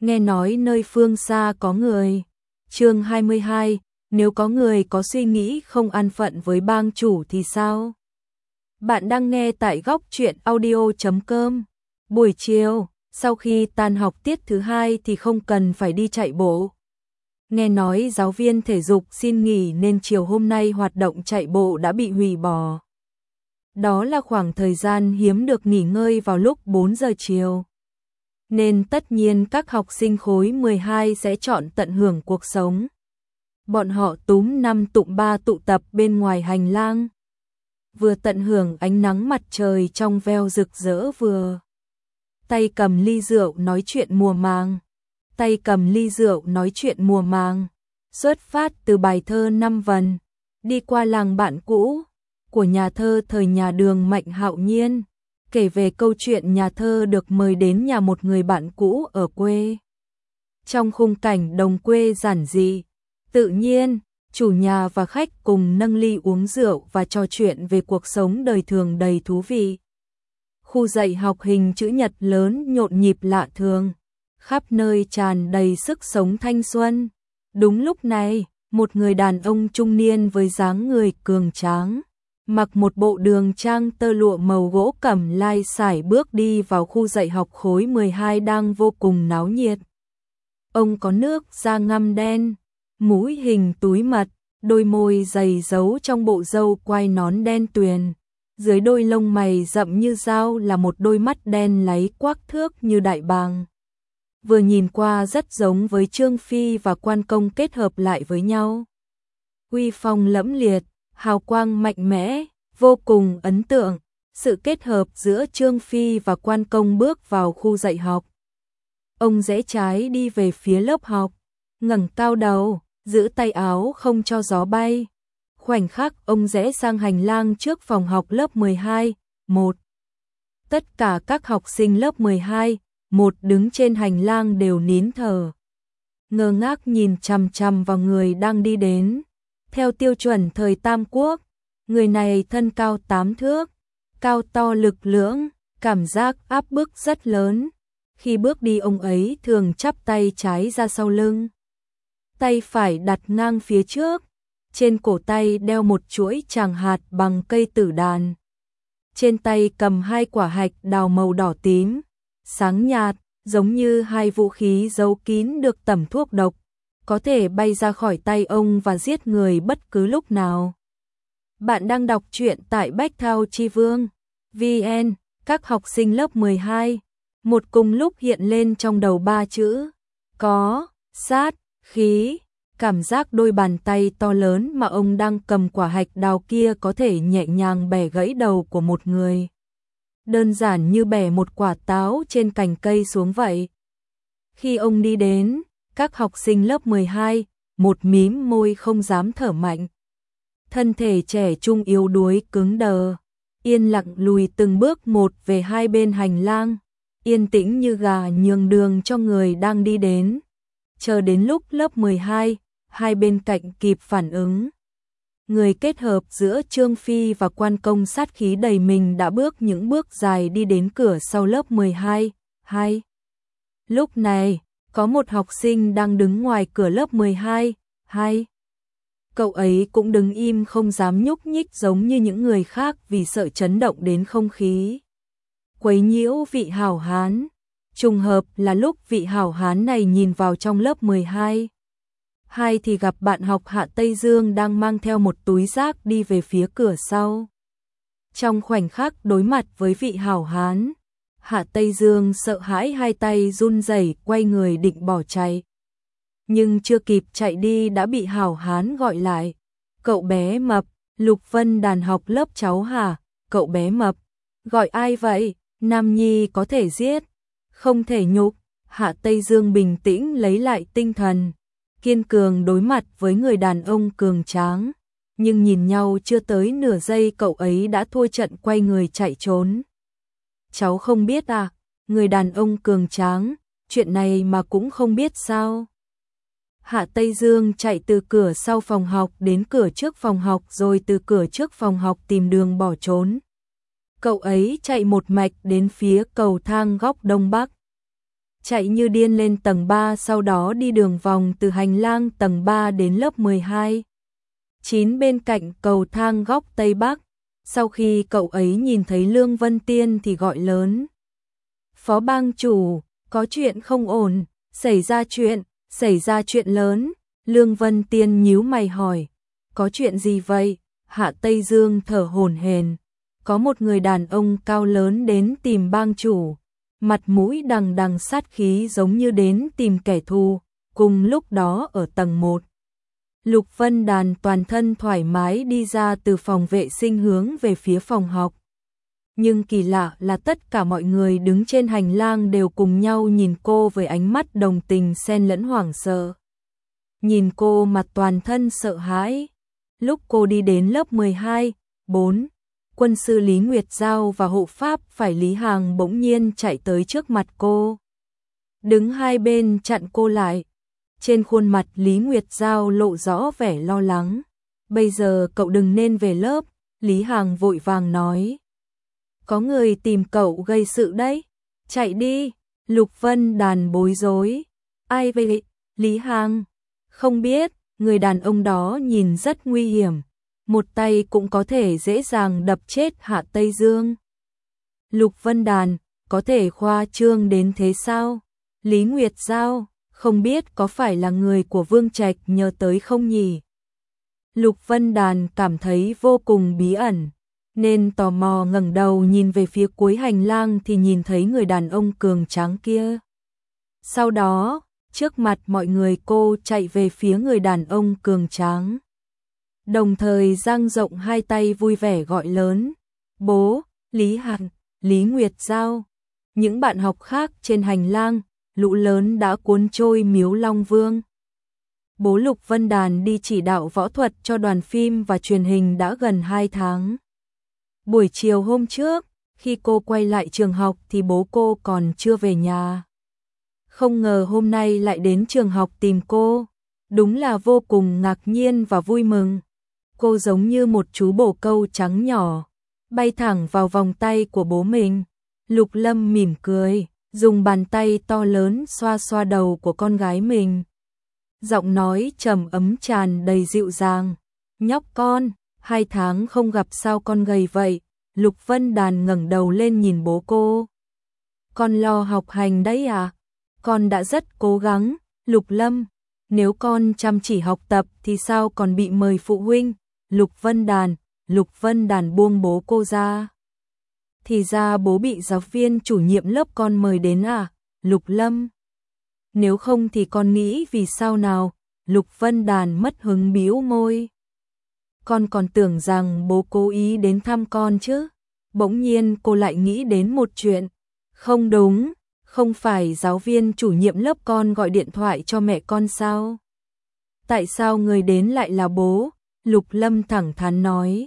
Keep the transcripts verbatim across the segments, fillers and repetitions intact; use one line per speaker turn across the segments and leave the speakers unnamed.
nghe nói nơi phương xa có người. Chương hai mươi hai, nếu có người có suy nghĩ không an phận với bang chủ thì sao? Bạn đang nghe tại góc truyện audio chấm com. Buổi chiều, sau khi tan học tiết thứ hai thì không cần phải đi chạy bộ. Nghe nói giáo viên thể dục xin nghỉ nên chiều hôm nay hoạt động chạy bộ đã bị hủy bỏ. Đó là khoảng thời gian hiếm được nghỉ ngơi vào lúc bốn giờ chiều. Nên tất nhiên các học sinh khối mười hai sẽ chọn tận hưởng cuộc sống. Bọn họ túm năm tụm ba tụ tập bên ngoài hành lang. Vừa tận hưởng ánh nắng mặt trời trong veo rực rỡ vừa. Tay cầm ly rượu nói chuyện mùa màng. Tay cầm ly rượu nói chuyện mùa màng. Xuất phát từ bài thơ Năm Vần. Đi qua làng bạn cũ. Của nhà thơ thời nhà Đường Mạnh Hạo Nhiên. Kể về câu chuyện nhà thơ được mời đến nhà một người bạn cũ ở quê. Trong khung cảnh đồng quê giản dị, tự nhiên, chủ nhà và khách cùng nâng ly uống rượu và trò chuyện về cuộc sống đời thường đầy thú vị. Khu dạy học hình chữ nhật lớn nhộn nhịp lạ thường, khắp nơi tràn đầy sức sống thanh xuân. Đúng lúc này, một người đàn ông trung niên với dáng người cường tráng, mặc một bộ đường trang tơ lụa màu gỗ cẩm lai sải bước đi vào khu dạy học khối mười hai đang vô cùng náo nhiệt. Ông có nước da ngăm đen, mũi hình túi mật, đôi môi dày giấu trong bộ râu quai nón đen tuyền. Dưới đôi lông mày rậm như dao là một đôi mắt đen láy quắc thước như đại bàng. Vừa nhìn qua rất giống với Trương Phi và Quan Công kết hợp lại với nhau. Uy phong lẫm liệt, hào quang mạnh mẽ, vô cùng ấn tượng. Sự kết hợp giữa Trương Phi và Quan Công bước vào khu dạy học. Ông rẽ trái đi về phía lớp học, ngẩng cao đầu, giữ tay áo không cho gió bay. Khoảnh khắc ông rẽ sang hành lang trước phòng học lớp mười hai, một. Tất cả các học sinh lớp mười hai, một đứng trên hành lang đều nín thở. Ngơ ngác nhìn chằm chằm vào người đang đi đến. Theo tiêu chuẩn thời Tam Quốc, người này thân cao tám thước, cao to lực lưỡng, cảm giác áp bức rất lớn. Khi bước đi ông ấy thường chắp tay trái ra sau lưng, tay phải đặt ngang phía trước, trên cổ tay đeo một chuỗi tràng hạt bằng cây tử đàn. Trên tay cầm hai quả hạch đào màu đỏ tím, sáng nhạt, giống như hai vũ khí giấu kín được tẩm thuốc độc, có thể bay ra khỏi tay ông và giết người bất cứ lúc nào. Bạn đang đọc truyện tại Bách Thao Chi Vương. vê en, các học sinh lớp mười hai, một cùng lúc hiện lên trong đầu ba chữ. Có, sát, khí. Cảm giác đôi bàn tay to lớn mà ông đang cầm quả hạch đào kia có thể nhẹ nhàng bẻ gãy đầu của một người. Đơn giản như bẻ một quả táo trên cành cây xuống vậy. Khi ông đi đến, các học sinh lớp mười hai, một mím môi không dám thở mạnh. Thân thể trẻ trung yếu đuối cứng đờ, yên lặng lùi từng bước một về hai bên hành lang, yên tĩnh như gà nhường đường cho người đang đi đến. Chờ đến lúc lớp mười hai, hai bên cạnh kịp phản ứng. Người kết hợp giữa Trương Phi và Quan Công sát khí đầy mình đã bước những bước dài đi đến cửa sau lớp mười hai, hai. Lúc này, có một học sinh đang đứng ngoài cửa lớp mười hai, hai. Cậu ấy cũng đứng im không dám nhúc nhích giống như những người khác vì sợ chấn động đến không khí. Quấy nhiễu vị hảo hán. Trùng hợp là lúc vị hảo hán này nhìn vào trong lớp mười hai. Hai thì gặp bạn học Hạ Tây Dương đang mang theo một túi rác đi về phía cửa sau. Trong khoảnh khắc đối mặt với vị hảo hán, Hạ Tây Dương sợ hãi hai tay run rẩy quay người định bỏ chạy. Nhưng chưa kịp chạy đi đã bị hảo hán gọi lại. Cậu bé mập, Lục Vân Đàn học lớp cháu hả? Cậu bé mập, gọi ai vậy? Nam nhi có thể giết, không thể nhục. Hạ Tây Dương bình tĩnh lấy lại tinh thần, kiên cường đối mặt với người đàn ông cường tráng. Nhưng nhìn nhau chưa tới nửa giây cậu ấy đã thua trận quay người chạy trốn. Cháu không biết à? Người đàn ông cường tráng, chuyện này mà cũng không biết sao? Hạ Tây Dương chạy từ cửa sau phòng học đến cửa trước phòng học rồi từ cửa trước phòng học tìm đường bỏ trốn. Cậu ấy chạy một mạch đến phía cầu thang góc đông bắc. chạy như điên lên tầng ba, sau đó đi đường vòng từ hành lang tầng ba đến lớp mười hai. Chín bên cạnh cầu thang góc Tây Bắc. Sau khi cậu ấy nhìn thấy Lương Vân Tiên thì gọi lớn. Phó bang chủ, có chuyện không ổn, xảy ra chuyện, xảy ra chuyện lớn. Lương Vân Tiên nhíu mày hỏi, có chuyện gì vậy? Hạ Tây Dương thở hổn hển, có một người đàn ông cao lớn đến tìm bang chủ, mặt mũi đằng đằng sát khí giống như đến tìm kẻ thù. Cùng lúc đó ở tầng một, Lục Vân Đàn toàn thân thoải mái đi ra từ phòng vệ sinh hướng về phía phòng học. Nhưng kỳ lạ là tất cả mọi người đứng trên hành lang đều cùng nhau nhìn cô với ánh mắt đồng tình xen lẫn hoảng sợ. Nhìn cô mặt toàn thân sợ hãi. Lúc cô đi đến lớp mười hai, bốn, quân sư Lý Nguyệt Giao và hộ pháp phải Lý Hàng bỗng nhiên chạy tới trước mặt cô. Đứng hai bên chặn cô lại. Trên khuôn mặt Lý Nguyệt Giao lộ rõ vẻ lo lắng. Bây giờ cậu đừng nên về lớp, Lý Hàng vội vàng nói. Có người tìm cậu gây sự đấy, chạy đi. Lục Vân Đàn bối rối. Ai vậy? Lý Hàng? Không biết, người đàn ông đó nhìn rất nguy hiểm. Một tay cũng có thể dễ dàng đập chết Hạ Tây Dương. Lục Vân Đàn, có thể khoa trương đến thế sao? Lý Nguyệt Giao, không biết có phải là người của Vương Trạch nhờ tới không nhỉ? Lục Vân Đàn cảm thấy vô cùng bí ẩn, nên tò mò ngẩng đầu nhìn về phía cuối hành lang thì nhìn thấy người đàn ông cường tráng kia. Sau đó, trước mặt mọi người cô chạy về phía người đàn ông cường tráng. Đồng thời dang rộng hai tay vui vẻ gọi lớn. Bố, Lý Hằng, Lý Nguyệt Giao. Những bạn học khác trên hành lang, lũ lớn đã cuốn trôi Miếu Long Vương. Bố Lục Vân Đàn đi chỉ đạo võ thuật cho đoàn phim và truyền hình đã gần hai tháng. Buổi chiều hôm trước, khi cô quay lại trường học thì bố cô còn chưa về nhà. Không ngờ hôm nay lại đến trường học tìm cô. Đúng là vô cùng ngạc nhiên và vui mừng. Cô giống như một chú bồ câu trắng nhỏ, bay thẳng vào vòng tay của bố mình. Lục Lâm mỉm cười, dùng bàn tay to lớn xoa xoa đầu của con gái mình. Giọng nói trầm ấm tràn đầy dịu dàng. Nhóc con, hai tháng không gặp sao con gầy vậy? Lục Vân Đàn ngẩng đầu lên nhìn bố cô. Con lo học hành đấy à? Con đã rất cố gắng, Lục Lâm. Nếu con chăm chỉ học tập thì sao còn bị mời phụ huynh? Lục Vân Đàn, Lục Vân Đàn buông bố cô ra. Thì ra bố bị giáo viên chủ nhiệm lớp con mời đến à? Lục Lâm. Nếu không thì con nghĩ vì sao nào? Lục Vân Đàn mất hứng bĩu môi. Con còn tưởng rằng bố cố ý đến thăm con chứ. Bỗng nhiên cô lại nghĩ đến một chuyện. Không đúng, không phải giáo viên chủ nhiệm lớp con gọi điện thoại cho mẹ con sao? Tại sao người đến lại là bố? Lục Lâm thẳng thắn nói.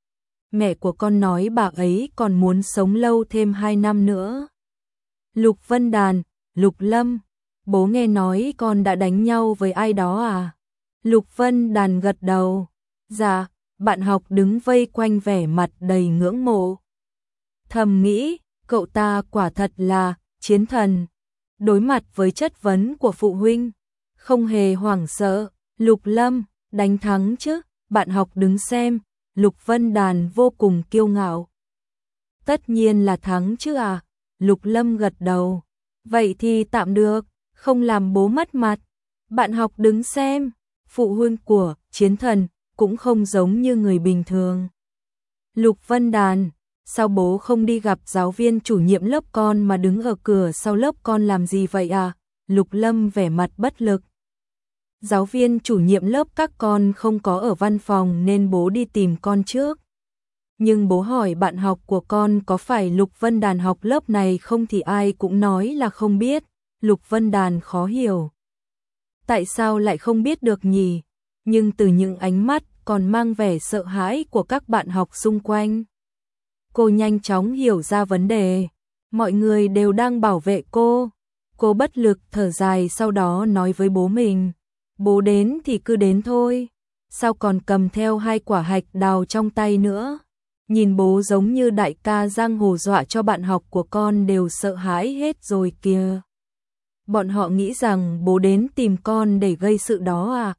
Mẹ của con nói bà ấy còn muốn sống lâu thêm hai năm nữa. Lục Vân Đàn, Lục Lâm, bố nghe nói con đã đánh nhau với ai đó à? Lục Vân Đàn gật đầu. Dạ, bạn học đứng vây quanh vẻ mặt đầy ngưỡng mộ. Thầm nghĩ, cậu ta quả thật là chiến thần. Đối mặt với chất vấn của phụ huynh, không hề hoảng sợ. Lục Lâm, đánh thắng chứ? Bạn học đứng xem. Lục Vân Đàn vô cùng kiêu ngạo. Tất nhiên là thắng chứ à? Lục Lâm gật đầu. Vậy thì tạm được, không làm bố mất mặt. Bạn học đứng xem. Phụ huynh của chiến thần cũng không giống như người bình thường. Lục Vân Đàn, sao bố không đi gặp giáo viên chủ nhiệm lớp con mà đứng ở cửa sau lớp con làm gì vậy à? Lục Lâm vẻ mặt bất lực. Giáo viên chủ nhiệm lớp các con không có ở văn phòng nên bố đi tìm con trước. Nhưng bố hỏi bạn học của con có phải Lục Vân Đàn học lớp này không thì ai cũng nói là không biết. Lục Vân Đàn khó hiểu. Tại sao lại không biết được nhỉ? Nhưng từ những ánh mắt còn mang vẻ sợ hãi của các bạn học xung quanh, cô nhanh chóng hiểu ra vấn đề. Mọi người đều đang bảo vệ cô. Cô bất lực thở dài, sau đó nói với bố mình. Bố đến thì cứ đến thôi. Sao còn cầm theo hai quả hạch đào trong tay nữa? Nhìn bố giống như đại ca giang hồ, dọa cho bạn học của con đều sợ hãi hết rồi kìa. Bọn họ nghĩ rằng bố đến tìm con để gây sự đó à?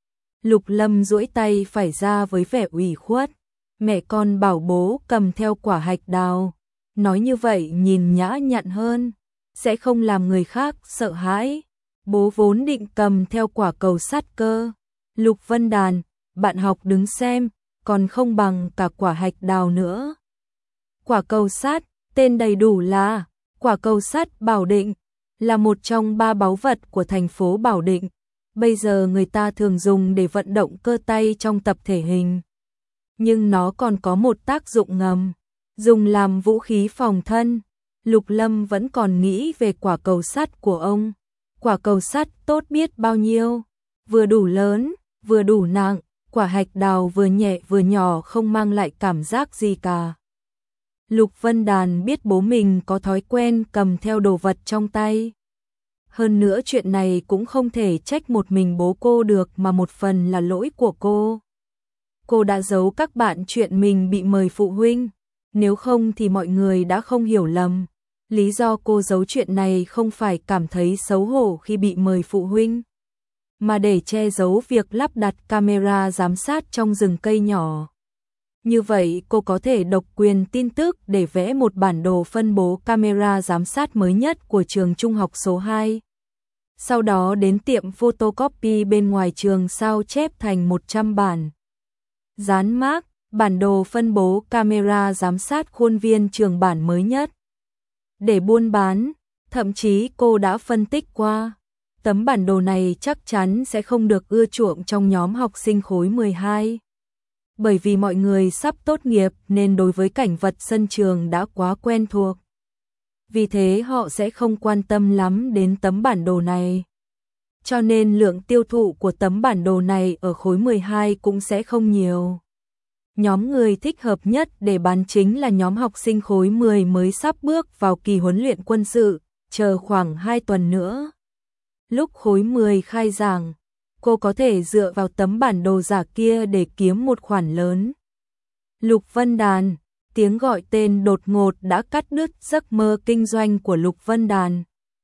Lục Lâm duỗi tay phải ra với vẻ ủy khuất. Mẹ con bảo bố cầm theo quả hạch đào. Nói như vậy nhìn nhã nhặn hơn, sẽ không làm người khác sợ hãi. Bố vốn định cầm theo quả cầu sắt cơ. Lục Vân Đàn, bạn học đứng xem, còn không bằng cả quả hạch đào nữa. Quả cầu sắt, tên đầy đủ là quả cầu sắt Bảo Định, là một trong ba báu vật của thành phố Bảo Định. Bây giờ người ta thường dùng để vận động cơ tay trong tập thể hình. Nhưng nó còn có một tác dụng ngầm, dùng làm vũ khí phòng thân. Lục Lâm vẫn còn nghĩ về quả cầu sắt của ông. Quả cầu sắt tốt biết bao nhiêu, vừa đủ lớn, vừa đủ nặng, quả hạch đào vừa nhẹ vừa nhỏ không mang lại cảm giác gì cả. Lục Vân Đàn biết bố mình có thói quen cầm theo đồ vật trong tay. Hơn nữa chuyện này cũng không thể trách một mình bố cô được mà một phần là lỗi của cô. Cô đã giấu các bạn chuyện mình bị mời phụ huynh, nếu không thì mọi người đã không hiểu lầm. Lý do cô giấu chuyện này không phải cảm thấy xấu hổ khi bị mời phụ huynh, mà để che giấu việc lắp đặt camera giám sát trong rừng cây nhỏ. Như vậy cô có thể độc quyền tin tức để vẽ một bản đồ phân bố camera giám sát mới nhất của trường trung học số hai. Sau đó đến tiệm photocopy bên ngoài trường sao chép thành một trăm bản. Dán mác, bản đồ phân bố camera giám sát khuôn viên trường bản mới nhất. Để buôn bán, thậm chí cô đã phân tích qua. Tấm bản đồ này chắc chắn sẽ không được ưa chuộng trong nhóm học sinh khối mười hai. Bởi vì mọi người sắp tốt nghiệp nên đối với cảnh vật sân trường đã quá quen thuộc. Vì thế họ sẽ không quan tâm lắm đến tấm bản đồ này. Cho nên lượng tiêu thụ của tấm bản đồ này ở khối mười hai cũng sẽ không nhiều. Nhóm người thích hợp nhất để bán chính là nhóm học sinh khối mười mới sắp bước vào kỳ huấn luyện quân sự, chờ khoảng hai tuần nữa. Lúc khối mười khai giảng, cô có thể dựa vào tấm bản đồ giả kia để kiếm một khoản lớn. Lục Vân Đàn, tiếng gọi tên đột ngột đã cắt đứt giấc mơ kinh doanh của Lục Vân Đàn.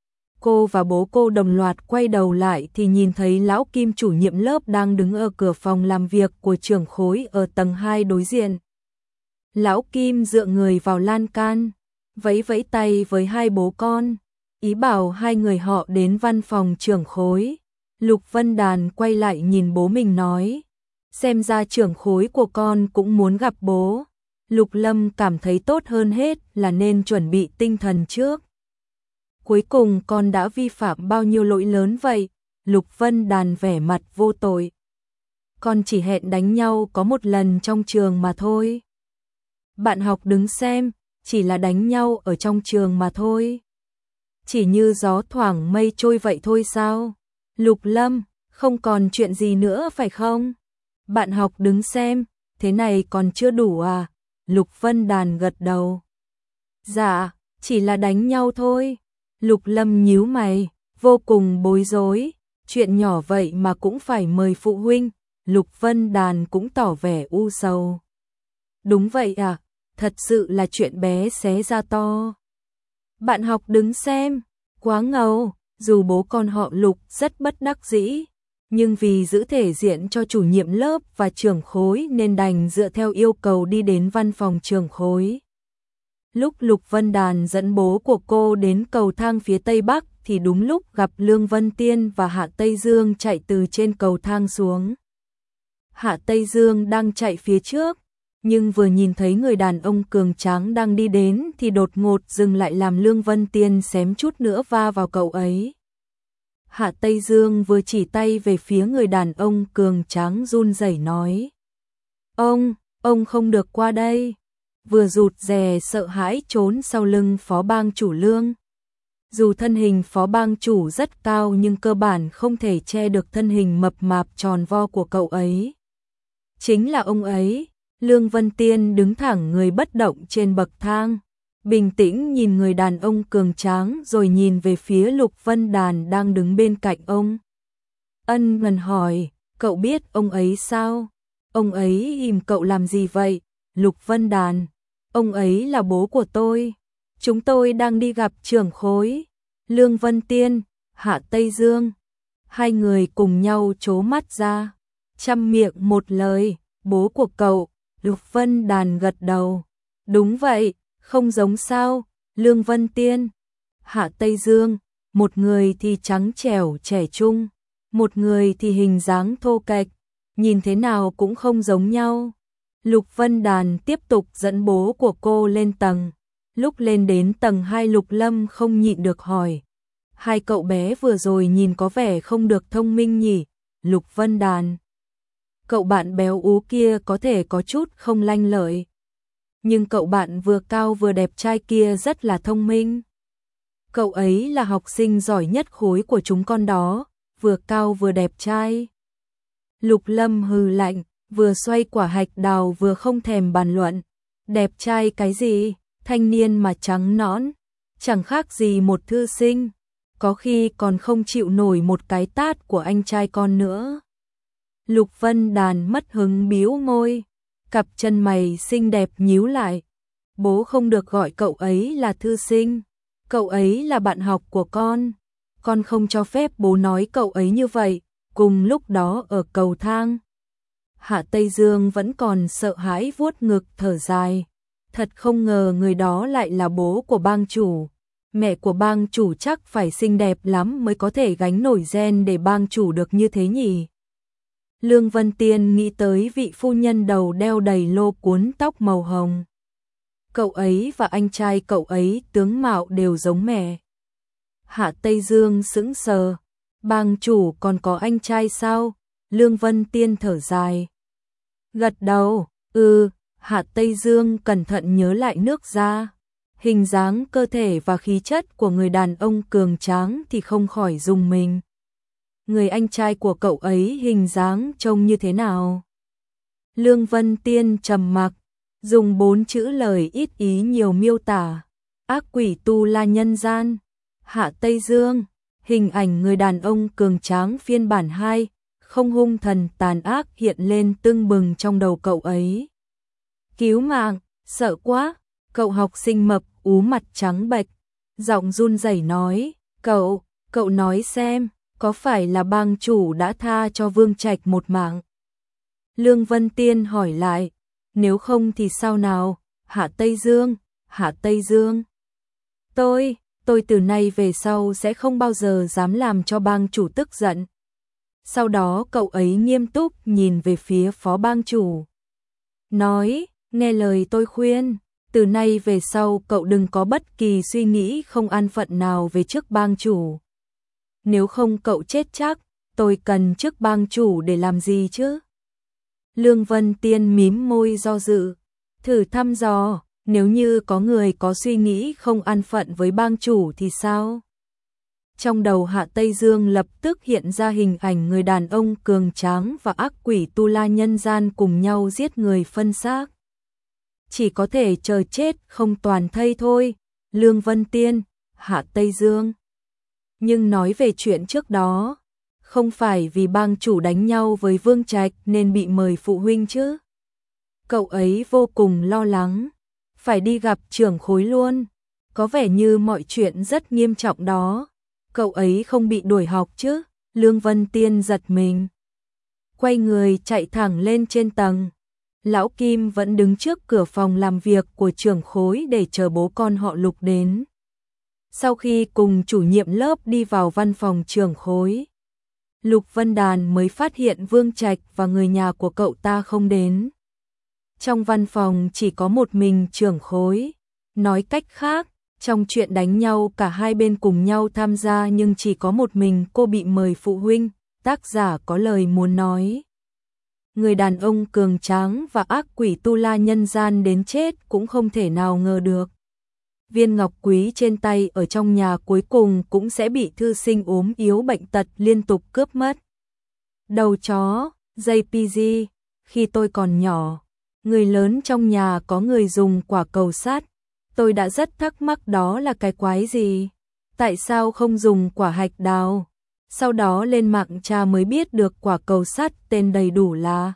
Cô và bố cô đồng loạt quay đầu lại thì nhìn thấy lão Kim chủ nhiệm lớp đang đứng ở cửa phòng làm việc của trưởng khối ở tầng hai đối diện. Lão Kim dựa người vào lan can, vẫy vẫy tay với hai bố con, ý bảo hai người họ đến văn phòng trưởng khối. Lục Vân Đàn quay lại nhìn bố mình nói, xem ra trưởng khối của con cũng muốn gặp bố. Lục Lâm cảm thấy tốt hơn hết là nên chuẩn bị tinh thần trước. Cuối cùng con đã vi phạm bao nhiêu lỗi lớn vậy? Lục Vân Đàn vẻ mặt vô tội. Con chỉ hẹn đánh nhau có một lần trong trường mà thôi. Bạn học đứng xem, chỉ là đánh nhau ở trong trường mà thôi. Chỉ như gió thoảng mây trôi vậy thôi sao? Lục Lâm, không còn chuyện gì nữa phải không? Bạn học đứng xem, thế này còn chưa đủ à? Lục Vân Đàn gật đầu. Dạ, chỉ là đánh nhau thôi. Lục Lâm nhíu mày, vô cùng bối rối. Chuyện nhỏ vậy mà cũng phải mời phụ huynh. Lục Vân Đàn cũng tỏ vẻ u sầu. Đúng vậy à, thật sự là chuyện bé xé ra to. Bạn học đứng xem, quá ngầu. Dù bố con họ Lục rất bất đắc dĩ, nhưng vì giữ thể diện cho chủ nhiệm lớp và trưởng khối nên đành dựa theo yêu cầu đi đến văn phòng trưởng khối. Lúc Lục Vân Đàn dẫn bố của cô đến cầu thang phía tây bắc thì đúng lúc gặp Lương Vân Tiên và Hạ Tây Dương chạy từ trên cầu thang xuống. Hạ Tây Dương đang chạy phía trước, nhưng vừa nhìn thấy người đàn ông cường tráng đang đi đến thì đột ngột dừng lại làm Lương Vân Tiên xém chút nữa va vào cậu ấy. Hạ Tây Dương vừa chỉ tay về phía người đàn ông cường tráng run rẩy nói. Ông, ông không được qua đây. Vừa rụt rè sợ hãi trốn sau lưng phó bang chủ Lương. Dù thân hình phó bang chủ rất cao nhưng cơ bản không thể che được thân hình mập mạp tròn vo của cậu ấy. Chính là ông ấy. Lương Vân Tiên đứng thẳng người bất động trên bậc thang, bình tĩnh nhìn người đàn ông cường tráng rồi nhìn về phía Lục Vân Đàn đang đứng bên cạnh ông. Ân Ngân hỏi, cậu biết ông ấy sao? Ông ấy im cậu làm gì vậy? Lục Vân Đàn, ông ấy là bố của tôi. Chúng tôi đang đi gặp trưởng khối. Lương Vân Tiên, Hạ Tây Dương. Hai người cùng nhau trố mắt ra, chăm miệng một lời, bố của cậu. Lục Vân Đàn gật đầu. Đúng vậy, không giống sao, Lương Vân Tiên. Hạ Tây Dương, một người thì trắng trẻo trẻ trung, một người thì hình dáng thô kệch, nhìn thế nào cũng không giống nhau. Lục Vân Đàn tiếp tục dẫn bố của cô lên tầng. Lúc lên đến tầng hai, Lục Lâm không nhịn được hỏi. Hai cậu bé vừa rồi nhìn có vẻ không được thông minh nhỉ? Lục Vân Đàn. Cậu bạn béo ú kia có thể có chút không lanh lợi, nhưng cậu bạn vừa cao vừa đẹp trai kia rất là thông minh. Cậu ấy là học sinh giỏi nhất khối của chúng con đó, vừa cao vừa đẹp trai. Lục Lâm hừ lạnh, vừa xoay quả hạch đào vừa không thèm bàn luận. Đẹp trai cái gì, thanh niên mà trắng nõn, chẳng khác gì một thư sinh, có khi còn không chịu nổi một cái tát của anh trai con nữa. Lục Vân Đàn mất hứng bĩu môi, cặp chân mày xinh đẹp nhíu lại. Bố không được gọi cậu ấy là thư sinh, cậu ấy là bạn học của con. Con không cho phép bố nói cậu ấy như vậy. Cùng lúc đó ở cầu thang, Hạ Tây Dương vẫn còn sợ hãi vuốt ngực thở dài. Thật không ngờ người đó lại là bố của bang chủ. Mẹ của bang chủ chắc phải xinh đẹp lắm mới có thể gánh nổi gen để bang chủ được như thế nhỉ. Lương Vân Tiên nghĩ tới vị phu nhân đầu đeo đầy lô cuốn tóc màu hồng. Cậu ấy và anh trai cậu ấy tướng mạo đều giống mẹ. Hạ Tây Dương sững sờ. Bang chủ còn có anh trai sao? Lương Vân Tiên thở dài. Gật đầu, ừ. Hạ Tây Dương cẩn thận nhớ lại nước da. Hình dáng cơ thể và khí chất của người đàn ông cường tráng thì không khỏi rùng mình. Người anh trai của cậu ấy hình dáng trông như thế nào? Lương Vân Tiên trầm mặc, dùng bốn chữ lời ít ý nhiều miêu tả. Ác quỷ tu la nhân gian. Hạ Tây Dương, hình ảnh người đàn ông cường tráng phiên bản hai, không hung thần tàn ác hiện lên tưng bừng trong đầu cậu ấy. Cứu mạng, sợ quá, cậu học sinh mập ú mặt trắng bệch, giọng run rẩy nói, cậu, cậu nói xem, có phải là bang chủ đã tha cho Vương Trạch một mạng? Lương Vân Tiên hỏi lại, nếu không thì sao nào? Hạ Tây Dương, Hạ Tây Dương. Tôi, tôi từ nay về sau sẽ không bao giờ dám làm cho bang chủ tức giận. Sau đó cậu ấy nghiêm túc nhìn về phía phó bang chủ. Nói, nghe lời tôi khuyên, từ nay về sau cậu đừng có bất kỳ suy nghĩ không an phận nào về chức bang chủ. Nếu không cậu chết chắc, tôi cần chức bang chủ để làm gì chứ? Lương Vân Tiên mím môi do dự, thử thăm dò, nếu như có người có suy nghĩ không an phận với bang chủ thì sao? Trong đầu Hạ Tây Dương lập tức hiện ra hình ảnh người đàn ông cường tráng và ác quỷ tu la nhân gian cùng nhau giết người phân xác. Chỉ có thể chờ chết không toàn thây thôi. Lương Vân Tiên, Hạ Tây Dương. Nhưng nói về chuyện trước đó, không phải vì bang chủ đánh nhau với Vương Trạch nên bị mời phụ huynh chứ? Cậu ấy vô cùng lo lắng, phải đi gặp trưởng khối luôn, có vẻ như mọi chuyện rất nghiêm trọng đó. Cậu ấy không bị đuổi học chứ? Lương Vân Tiên giật mình, quay người chạy thẳng lên trên tầng. Lão Kim vẫn đứng trước cửa phòng làm việc của trưởng khối để chờ bố con họ Lục đến. Sau khi cùng chủ nhiệm lớp đi vào văn phòng trưởng khối, Lục Vân Đàn mới phát hiện Vương Trạch và người nhà của cậu ta không đến. Trong văn phòng chỉ có một mình trưởng khối. Nói cách khác, trong chuyện đánh nhau cả hai bên cùng nhau tham gia nhưng chỉ có một mình cô bị mời phụ huynh. Tác giả có lời muốn nói. Người đàn ông cường tráng và ác quỷ tu la nhân gian đến chết cũng không thể nào ngờ được. Viên ngọc quý trên tay ở trong nhà cuối cùng cũng sẽ bị thư sinh ốm yếu bệnh tật liên tục cướp mất. Đầu chó, gi pê giê, khi tôi còn nhỏ, người lớn trong nhà có người dùng quả cầu sắt. Tôi đã rất thắc mắc đó là cái quái gì? Tại sao không dùng quả hạch đào? Sau đó lên mạng tra mới biết được quả cầu sắt tên đầy đủ là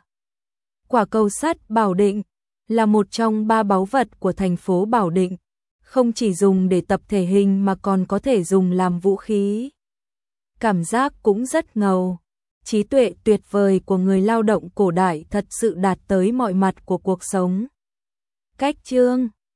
quả cầu sắt Bảo Định, là một trong ba báu vật của thành phố Bảo Định. Không chỉ dùng để tập thể hình mà còn có thể dùng làm vũ khí. cảm giác cũng rất ngầu. Trí tuệ tuyệt vời của người lao động cổ đại thật sự đạt tới mọi mặt của cuộc sống. Cách chương